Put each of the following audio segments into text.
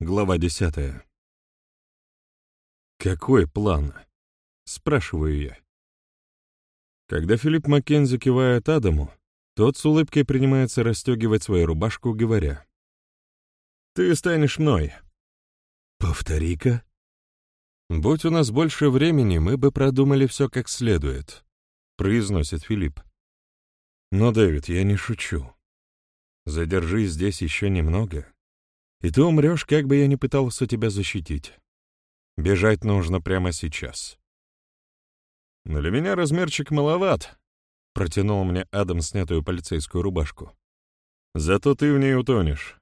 Глава 10. «Какой план?» — спрашиваю я. Когда Филипп Маккензи кивает Адаму, тот с улыбкой принимается расстегивать свою рубашку, говоря: «Ты станешь мной». «Повтори-ка». «Будь у нас больше времени, мы бы продумали все как следует», — произносит Филипп. «Но, Дэвид, я не шучу. Задержись здесь еще немного, и ты умрешь, как бы я ни пытался тебя защитить. Бежать нужно прямо сейчас». «Для меня размерчик маловат», — протянул мне Адам снятую полицейскую рубашку. «Зато ты в ней утонешь».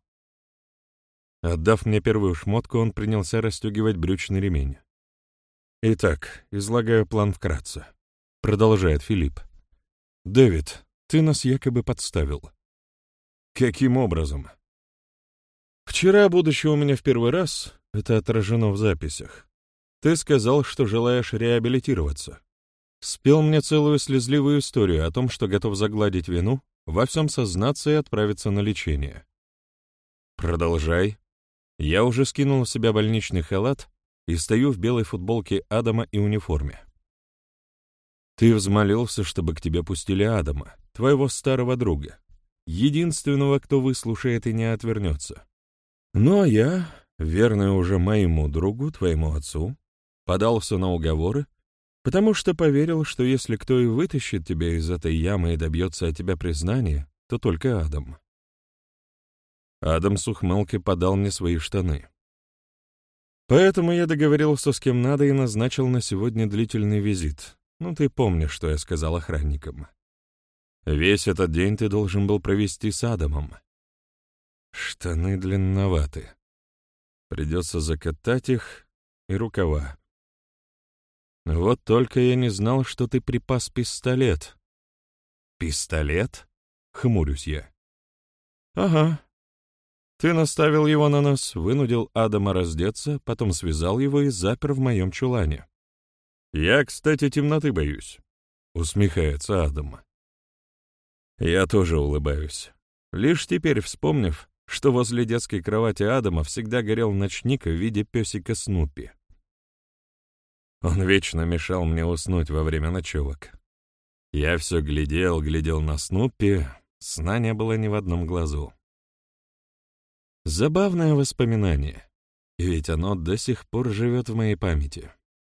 Отдав мне первую шмотку, он принялся расстегивать брючный ремень. «Итак, излагаю план вкратце», — продолжает Филипп. «Дэвид, ты нас якобы подставил». «Каким образом?» «Вчера, будучи у меня в первый раз, это отражено в записях, ты сказал, что желаешь реабилитироваться. Спел мне целую слезливую историю о том, что готов загладить вину, во всем сознаться и отправиться на лечение». «Продолжай». Я уже скинул с себя больничный халат и стою в белой футболке Адама и униформе. «Ты взмолился, чтобы к тебе пустили Адама, твоего старого друга, единственного, кто выслушает и не отвернется. Ну а я, верный уже моему другу, твоему отцу, подался на уговоры, потому что поверил, что если кто и вытащит тебя из этой ямы и добьется от тебя признания, то только Адам». Адам с ухмылкой подал мне свои штаны. «Поэтому я договорился с кем надо и назначил на сегодня длительный визит. Ну, ты помнишь, что я сказал охранникам. Весь этот день ты должен был провести с Адамом. Штаны длинноваты. Придется закатать их и рукава. Вот только я не знал, что ты припас пистолет». «Пистолет?» — хмурюсь я. «Ага. Ты наставил его на нас, вынудил Адама раздеться, потом связал его и запер в моем чулане». «Я, кстати, темноты боюсь», — усмехается Адам. Я тоже улыбаюсь, лишь теперь вспомнив, что возле детской кровати Адама всегда горел ночник в виде песика Снупи. Он вечно мешал мне уснуть во время ночевок. Я все глядел на Снупи, сна не было ни в одном глазу. Забавное воспоминание, ведь оно до сих пор живет в моей памяти.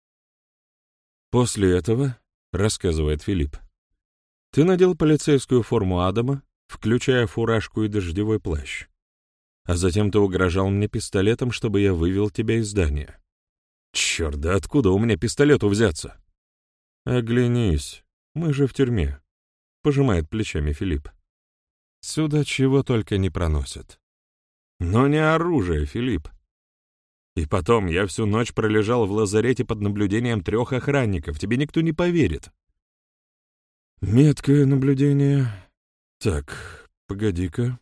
«После этого, — рассказывает Филипп, — ты надел полицейскую форму Адама, включая фуражку и дождевой плащ. А затем ты угрожал мне пистолетом, чтобы я вывел тебя из здания». «Черт, да откуда у меня пистолету взяться?» «Оглянись, мы же в тюрьме», — пожимает плечами Филипп. «Сюда чего только не проносят». «Но не оружие, Филипп. И потом, я всю ночь пролежал в лазарете под наблюдением 3 охранников, тебе никто не поверит». «Меткое наблюдение. Так, погоди-ка».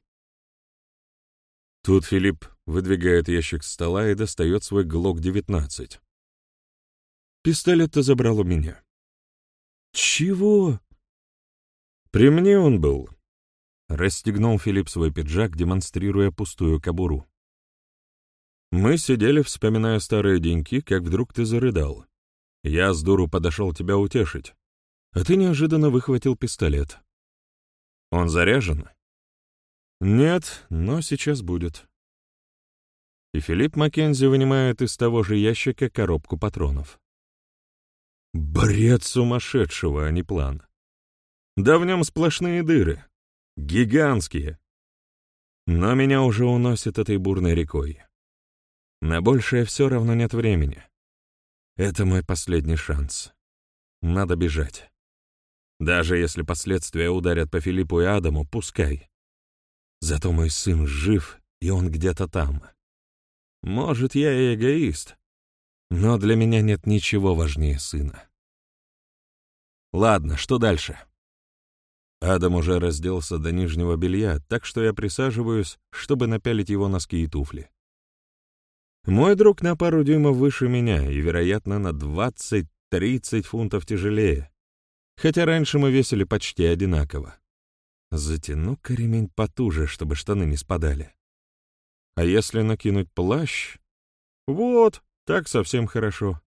Тут Филипп выдвигает ящик стола и достает свой ГЛОК-19. «Пистолет ты забрал у меня». «Чего?» «При мне он был». Расстегнул Филипп свой пиджак, демонстрируя пустую кобуру. «Мы сидели, вспоминая старые деньки, как вдруг ты зарыдал. Я с дуру подошел тебя утешить, а ты неожиданно выхватил пистолет. Он заряжен?» «Нет, но сейчас будет». И Филипп Маккензи вынимает из того же ящика коробку патронов. Бред сумасшедшего, а не план. Да в нем сплошные дыры. Гигантские. Но меня уже уносит этой бурной рекой. На большее все равно нет времени. Это мой последний шанс. Надо бежать. Даже если последствия ударят по Филиппу и Адаму, пускай. Зато мой сын жив, и он где-то там. Может, я и эгоист, но для меня нет ничего важнее сына. Ладно, что дальше? Адам уже разделся до нижнего белья, так что я присаживаюсь, чтобы напялить его носки и туфли. Мой друг на пару дюймов выше меня и, вероятно, на 20-30 фунтов тяжелее, хотя раньше мы весили почти одинаково. Затяну-ка ремень потуже, чтобы штаны не спадали. А если накинуть плащ? Вот, так совсем хорошо.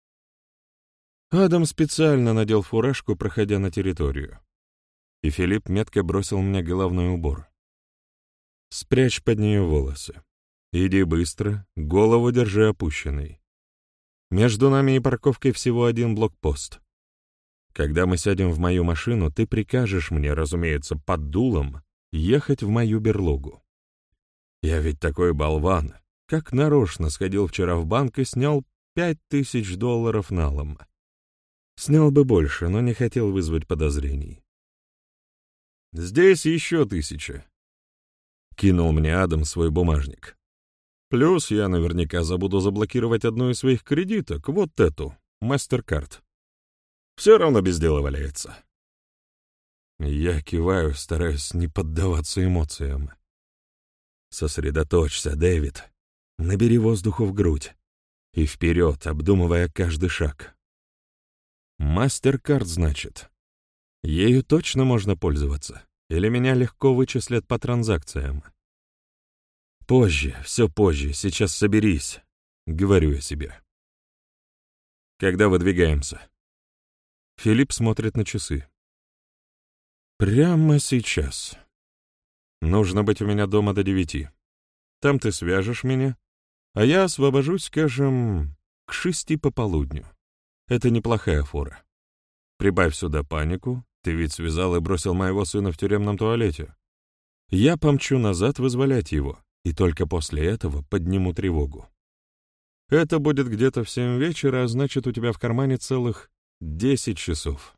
Адам специально надел фуражку, проходя на территорию. И Филипп метко бросил мне головной убор. «Спрячь под нее волосы. Иди быстро, голову держи опущенной. Между нами и парковкой всего один блокпост. Когда мы сядем в мою машину, ты прикажешь мне, разумеется, под дулом, ехать в мою берлогу. Я ведь такой болван, как нарочно сходил вчера в банк и снял $5000 налом. Снял бы больше, но не хотел вызвать подозрений. Здесь еще 1000. Кинул мне Адам свой бумажник. Плюс я наверняка забуду заблокировать одну из своих кредиток, вот эту, MasterCard. Все равно без дела валяется. Я киваю, стараюсь не поддаваться эмоциям. Сосредоточься, Дэвид. Набери воздуху в грудь. И вперед, обдумывая каждый шаг. MasterCard, значит. Ею точно можно пользоваться? Или меня легко вычислят по транзакциям? Позже, все позже, сейчас соберись, говорю я себе. Когда выдвигаемся? Филипп смотрит на часы. Прямо сейчас. Нужно быть у меня дома до 9. Там ты свяжешь меня, а я освобожусь, скажем, к 6 пополудню. Это неплохая фора. Прибавь сюда панику, ты ведь связал и бросил моего сына в тюремном туалете. Я помчу назад вызволять его, и только после этого подниму тревогу. Это будет где-то в 7 вечера, а значит, у тебя в кармане целых 10 часов.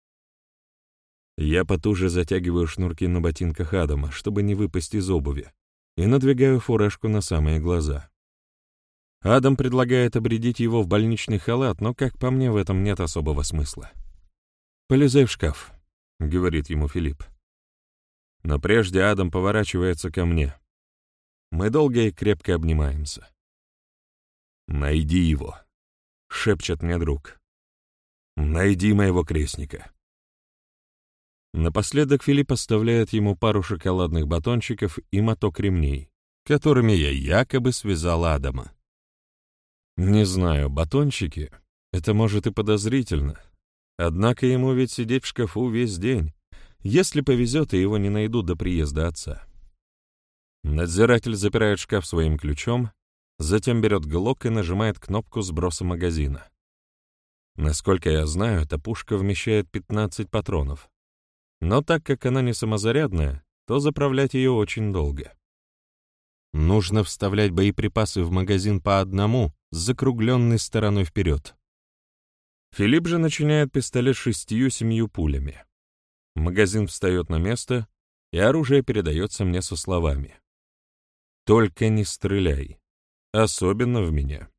Я потуже затягиваю шнурки на ботинках Адама, чтобы не выпасть из обуви, и надвигаю фуражку на самые глаза. Адам предлагает обрядить его в больничный халат, но, как по мне, в этом нет особого смысла. «Полезай в шкаф», — говорит ему Филипп. Но прежде Адам поворачивается ко мне. Мы долго и крепко обнимаемся. «Найди его», — шепчет мне друг. «Найди моего крестника». Напоследок Филипп оставляет ему пару шоколадных батончиков и моток ремней, которыми я якобы связал Адама. Не знаю, батончики — это может и подозрительно, однако ему ведь сидеть в шкафу весь день, если повезет, и его не найдут до приезда отца. Надзиратель запирает шкаф своим ключом, затем берет глок и нажимает кнопку сброса магазина. Насколько я знаю, эта пушка вмещает 15 патронов. Но так как она не самозарядная, то заправлять ее очень долго. Нужно вставлять боеприпасы в магазин по одному, с закругленной стороной вперед. Филипп же начиняет пистолет 6-7 пулями. Магазин встает на место, и оружие передается мне со словами: «Только не стреляй, особенно в меня».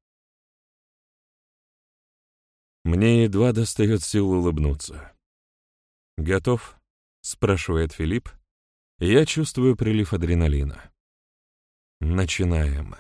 Мне едва достает сил улыбнуться. «Готов?» — спрашивает Филипп, и я чувствую прилив адреналина. Начинаем.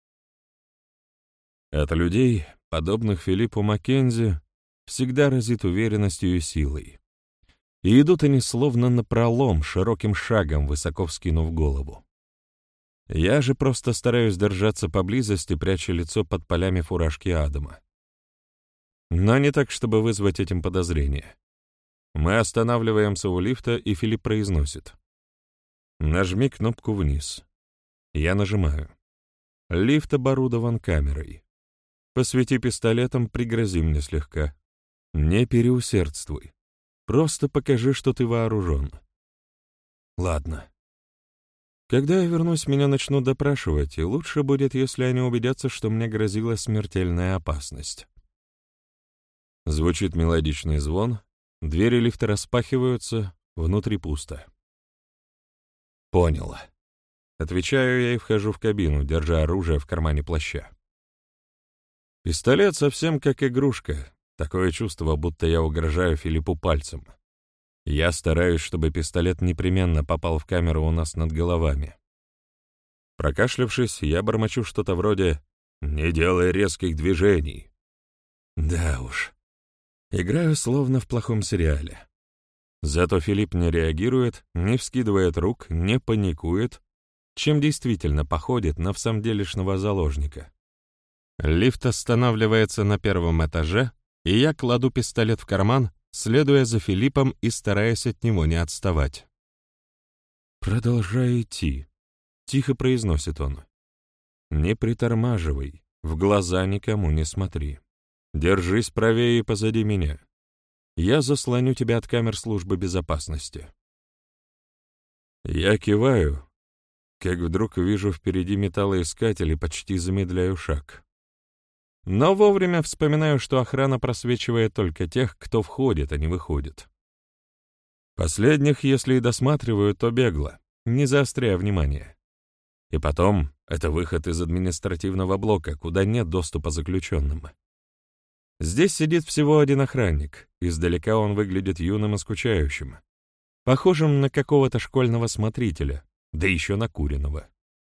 От людей, подобных Филиппу Маккензи, всегда разит уверенностью и силой. И идут они словно напролом, широким шагом, высоко вскинув голову. Я же просто стараюсь держаться поблизости, пряча лицо под полями фуражки Адама. Но не так, чтобы вызвать этим подозрения. Мы останавливаемся у лифта, и Филипп произносит: «Нажми кнопку вниз». Я нажимаю. Лифт оборудован камерой. Посвети пистолетом, пригрози мне слегка. Не переусердствуй. Просто покажи, что ты вооружен. Ладно. Когда я вернусь, меня начнут допрашивать, и лучше будет, если они убедятся, что мне грозила смертельная опасность. Звучит мелодичный звон, двери лифта распахиваются, внутри пусто. Понял. Отвечаю я и вхожу в кабину, держа оружие в кармане плаща. Пистолет совсем как игрушка, такое чувство, будто я угрожаю Филиппу пальцем. Я стараюсь, чтобы пистолет непременно попал в камеру у нас над головами. Прокашлявшись, я бормочу что-то вроде «Не делай резких движений». Да уж, играю словно в плохом сериале. Зато Филипп не реагирует, не вскидывает рук, не паникует, чем действительно походит на всамделишного заложника. Лифт останавливается на первом этаже, и я кладу пистолет в карман, следуя за Филиппом и стараясь от него не отставать. «Продолжай идти», — тихо произносит он. «Не притормаживай, в глаза никому не смотри. Держись правее и позади меня. Я заслоню тебя от камер службы безопасности». Я киваю, как вдруг вижу впереди металлоискатель и почти замедляю шаг. Но вовремя вспоминаю, что охрана просвечивает только тех, кто входит, а не выходит. Последних, если и досматриваю, то бегло, не заостряя внимание. И потом, это выход из административного блока, куда нет доступа заключенным. Здесь сидит всего один охранник, издалека он выглядит юным и скучающим, похожим на какого-то школьного смотрителя, да еще накуренного.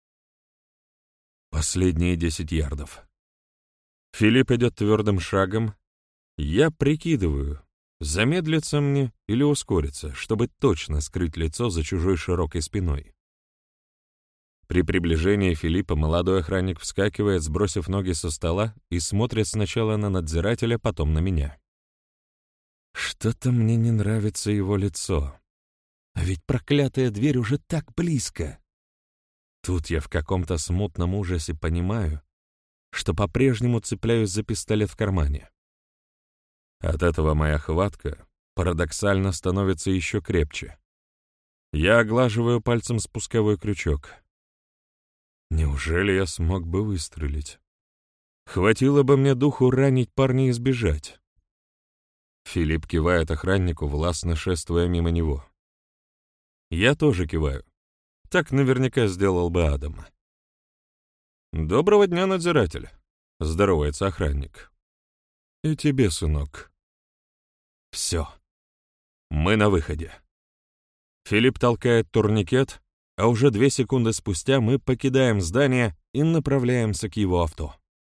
Последние 10 ярдов. Филипп идет твердым шагом. Я прикидываю, замедлиться мне или ускориться, чтобы точно скрыть лицо за чужой широкой спиной. При приближении Филиппа молодой охранник вскакивает, сбросив ноги со стола, и смотрит сначала на надзирателя, потом на меня. Что-то мне не нравится его лицо. А ведь проклятая дверь уже так близко. Тут я в каком-то смутном ужасе понимаю, что по-прежнему цепляюсь за пистолет в кармане. От этого моя хватка парадоксально становится еще крепче. Я оглаживаю пальцем спусковой крючок. Неужели я смог бы выстрелить? Хватило бы мне духу ранить парня и сбежать. Филипп кивает охраннику, властно шествуя мимо него. Я тоже киваю. Так наверняка сделал бы Адам. «Доброго дня, надзиратель», — здоровается охранник. «И тебе, сынок». Все. Мы на выходе. Филипп толкает турникет, а уже 2 секунды спустя мы покидаем здание и направляемся к его авто.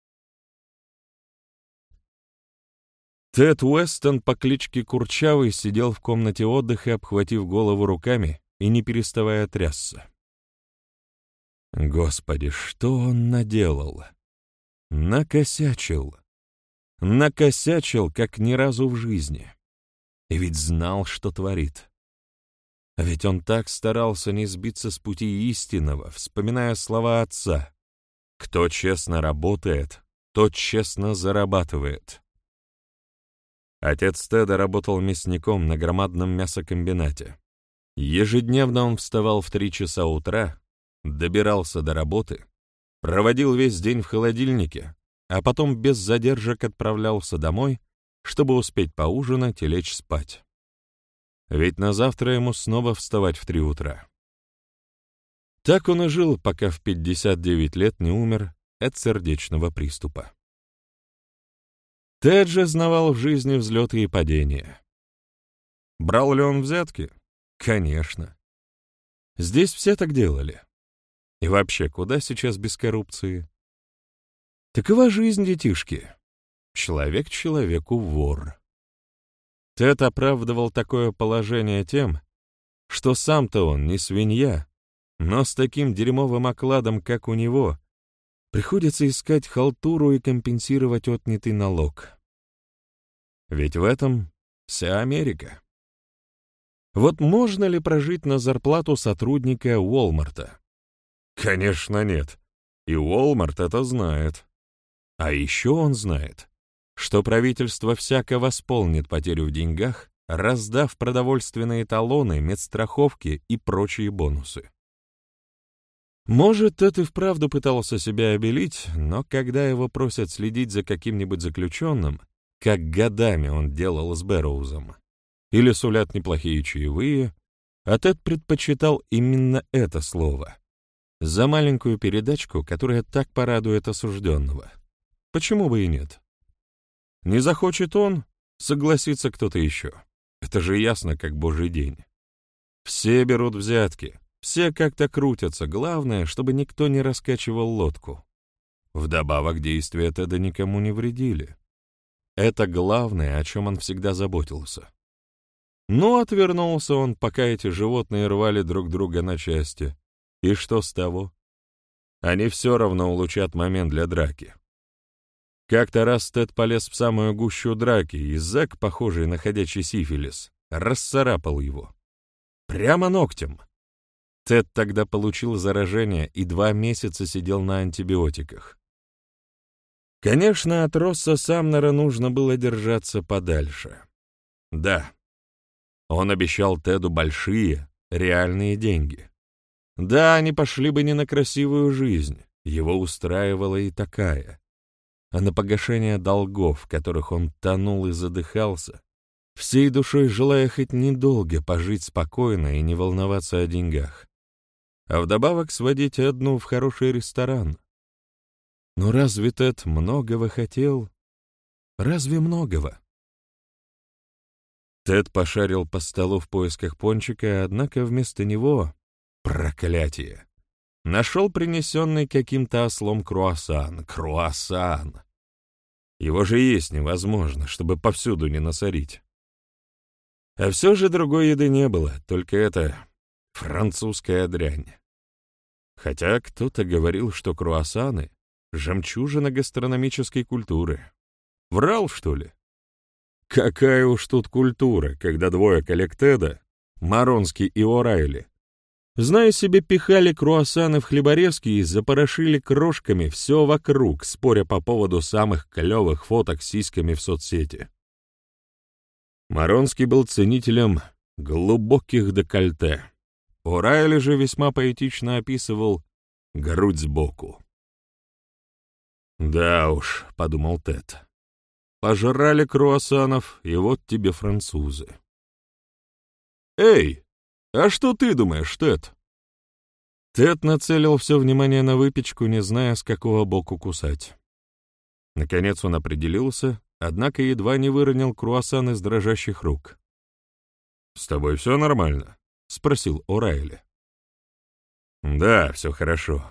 Тед Уэстон по кличке Курчавый сидел в комнате отдыха, обхватив голову руками и не переставая трясся. Господи, что он наделал? Накосячил. Накосячил, как ни разу в жизни. И ведь знал, что творит. А ведь он так старался не сбиться с пути истинного, вспоминая слова отца. Кто честно работает, тот честно зарабатывает. Отец Теда работал мясником на громадном мясокомбинате. Ежедневно он вставал в 3 часа утра, добирался до работы, проводил весь день в холодильнике, а потом без задержек отправлялся домой, чтобы успеть поужинать и лечь спать. Ведь на завтра ему снова вставать в 3 утра. Так он и жил, пока в 59 лет не умер от сердечного приступа. Тед же знавал в жизни взлеты и падения. Брал ли он взятки? Конечно. Здесь все так делали. И вообще, куда сейчас без коррупции? Такова жизнь, детишки. Человек человеку вор. Тед оправдывал такое положение тем, что сам-то он не свинья, но с таким дерьмовым окладом, как у него, приходится искать халтуру и компенсировать отнятый налог. Ведь в этом вся Америка. Вот можно ли прожить на зарплату сотрудника Уолмарта? Конечно, нет. И Уолмарт это знает. А еще он знает, что правительство всяко восполнит потерю в деньгах, раздав продовольственные талоны, медстраховки и прочие бонусы. Может, Тед и вправду пытался себя обелить, но когда его просят следить за каким-нибудь заключенным, как годами он делал с Бэрроузом, или сулят неплохие чаевые, а Тед предпочитал именно это слово за маленькую передачку, которая так порадует осужденного. Почему бы и нет? Не захочет он, согласится кто-то еще. Это же ясно, как божий день. Все берут взятки, все как-то крутятся, главное, чтобы никто не раскачивал лодку. Вдобавок действия Теда никому не вредили. Это главное, о чем он всегда заботился. Но отвернулся он, пока эти животные рвали друг друга на части, И что с того? Они все равно улучшат момент для драки. Как-то раз Тед полез в самую гущу драки, и зэк, похожий на ходячий сифилис, расцарапал его. Прямо ногтем. Тед тогда получил заражение и 2 месяца сидел на антибиотиках. Конечно, от Росса Самнера нужно было держаться подальше. Да, он обещал Теду большие, реальные деньги. Да, они пошли бы не на красивую жизнь, его устраивала и такая. А на погашение долгов, в которых он тонул и задыхался, всей душой желая хоть недолго пожить спокойно и не волноваться о деньгах. А вдобавок сводить одну в хороший ресторан. Но разве Тед многого хотел? Разве многого? Тед пошарил по столу в поисках пончика, однако вместо него, проклятие, нашел принесенный каким-то ослом круассан. Круассан! Его же есть невозможно, чтобы повсюду не насорить. А все же другой еды не было, только это французская дрянь. Хотя кто-то говорил, что круассаны — жемчужина гастрономической культуры. Врал, что ли? Какая уж тут культура, когда 2 коллег Теда, Маронский и О'Райли, зная себе, пихали круассаны в хлеборезки и запорошили крошками все вокруг, споря по поводу самых клевых фоток с сиськами в соцсети. Маронский был ценителем глубоких декольте. О'Райли же весьма поэтично описывал грудь сбоку. «Да уж», — подумал Тед, — «пожрали круассанов, и вот тебе французы». «Эй, а что ты думаешь, Тед?» Тед нацелил все внимание на выпечку, не зная, с какого боку кусать. Наконец он определился, однако едва не выронил круассан из дрожащих рук. «С тобой все нормально?» — спросил О'Райли. «Да, все хорошо».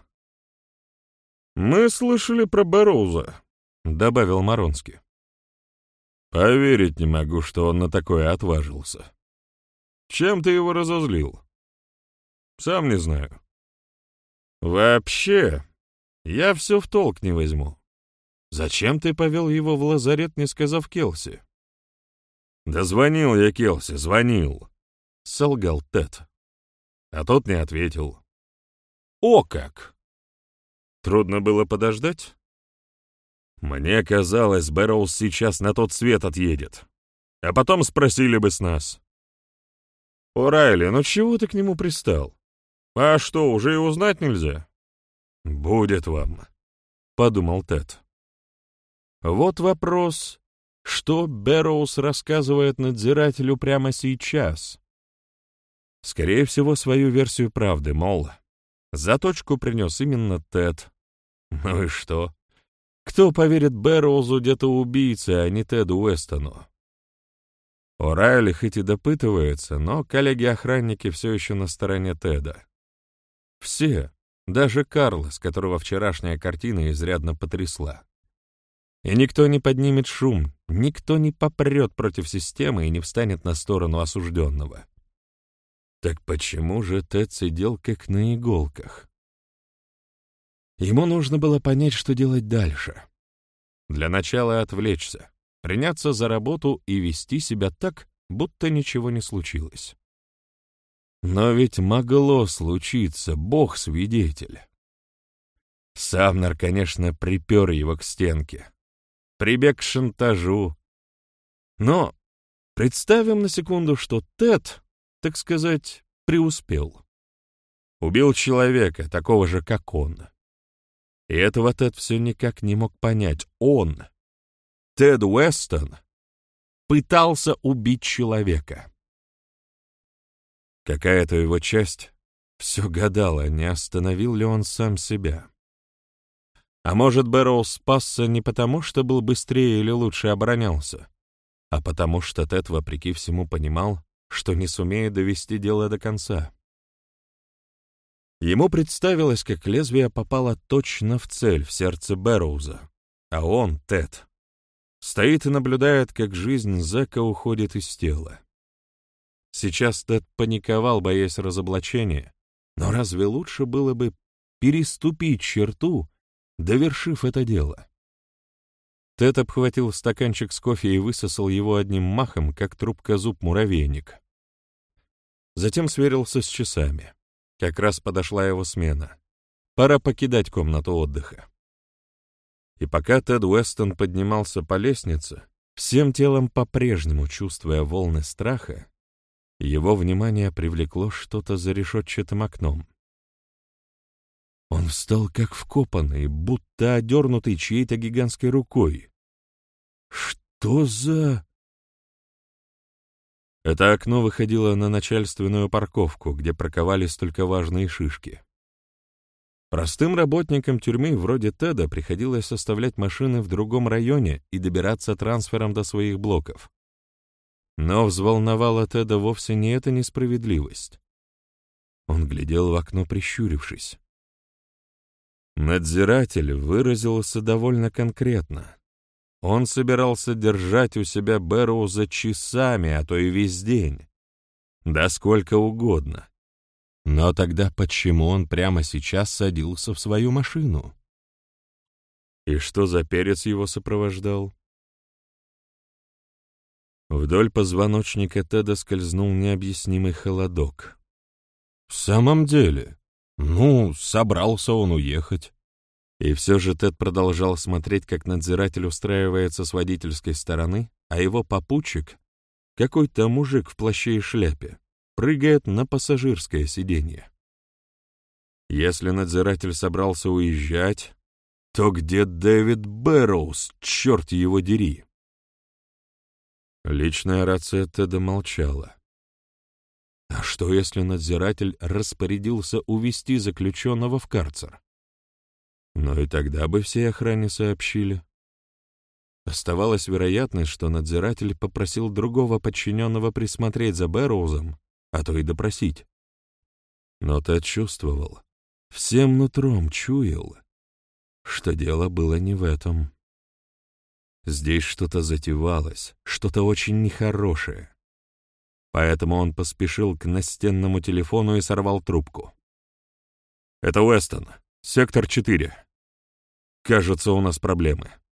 «Мы слышали про Бэрроуза», — добавил Маронский. «Поверить не могу, что он на такое отважился. Чем ты его разозлил?» «Сам не знаю». «Вообще, я все в толк не возьму. Зачем ты повел его в лазарет, не сказав Келси?» «Да звонил я Келси, звонил», — солгал Тед. А тот не ответил. «О как! Трудно было подождать?» «Мне казалось, Бэрроуз сейчас на тот свет отъедет. А потом спросили бы с нас». «О'Райли, ну чего ты к нему пристал? А что, уже и узнать нельзя?» «Будет вам», — подумал Тед. Вот вопрос, что Бэрроуз рассказывает надзирателю прямо сейчас? Скорее всего, свою версию правды, мол, заточку принес именно Тед. Ну и что? Кто поверит Бэрроузу где-то убийце, а не Теду Уэстону? О'Райли хоть и допытывается, но коллеги-охранники все еще на стороне Теда. Все, даже Карлос, которого вчерашняя картина изрядно потрясла. И никто не поднимет шум, никто не попрет против системы и не встанет на сторону осужденного. Так почему же Тед сидел как на иголках? Ему нужно было понять, что делать дальше. Для начала отвлечься, приняться за работу и вести себя так, будто ничего не случилось. Но ведь могло случиться, Бог свидетель. Самнер, конечно, припер его к стенке, прибег к шантажу. Но представим на секунду, что Тед, так сказать, преуспел. Убил человека, такого же, как он. И этого Тед все никак не мог понять. Он, Тед Уэстон, пытался убить человека. Какая-то его часть все гадала, не остановил ли он сам себя. А может, Бэрроуз спасся не потому, что был быстрее или лучше оборонялся, а потому что Тед, вопреки всему, понимал, что не сумеет довести дело до конца. Ему представилось, как лезвие попало точно в цель, в сердце Бэрроуза, а он, Тед, стоит и наблюдает, как жизнь зэка уходит из тела. Сейчас Тед паниковал, боясь разоблачения, Но разве лучше было бы переступить черту, довершив это дело? Тед обхватил стаканчик с кофе и высосал его одним махом, как трубка-зуб муравейник. Затем сверился с часами. Как раз подошла его смена. Пора покидать комнату отдыха. И пока Тед Уэстон поднимался по лестнице, всем телом по-прежнему чувствуя волны страха, его внимание привлекло что-то за решетчатым окном. Он встал как вкопанный, будто одернутый чьей-то гигантской рукой. Что за... Это окно выходило на начальственную парковку, где парковались только важные шишки. Простым работникам тюрьмы вроде Теда приходилось оставлять машины в другом районе и добираться трансфером до своих блоков. Но взволновала Теда вовсе не эта несправедливость. Он глядел в окно, прищурившись. Надзиратель выразился довольно конкретно. Он собирался держать у себя Бэрроуза часами, а то и весь день. Да сколько угодно. Но тогда почему он прямо сейчас садился в свою машину? И что за перец его сопровождал? Вдоль позвоночника Теда скользнул необъяснимый холодок. В самом деле, собрался он уехать. И все же Тед продолжал смотреть, как надзиратель устраивается с водительской стороны, а его попутчик, какой-то мужик в плаще и шляпе, прыгает на пассажирское сиденье. Если надзиратель собрался уезжать, то где Дэвид Бэрроуз, черт его дери? Личная рация Теда молчала. А что, если надзиратель распорядился увезти заключенного в карцер? Но и тогда бы всей охране сообщили. Оставалась вероятность, что надзиратель попросил другого подчиненного присмотреть за Бэрроузом, а то и допросить. Но Тед чувствовал, всем нутром чуял, что дело было не в этом. Здесь что-то затевалось, что-то очень нехорошее. Поэтому он поспешил к настенному телефону и сорвал трубку. «Это Уэстон, сектор 4. Кажется, у нас проблемы».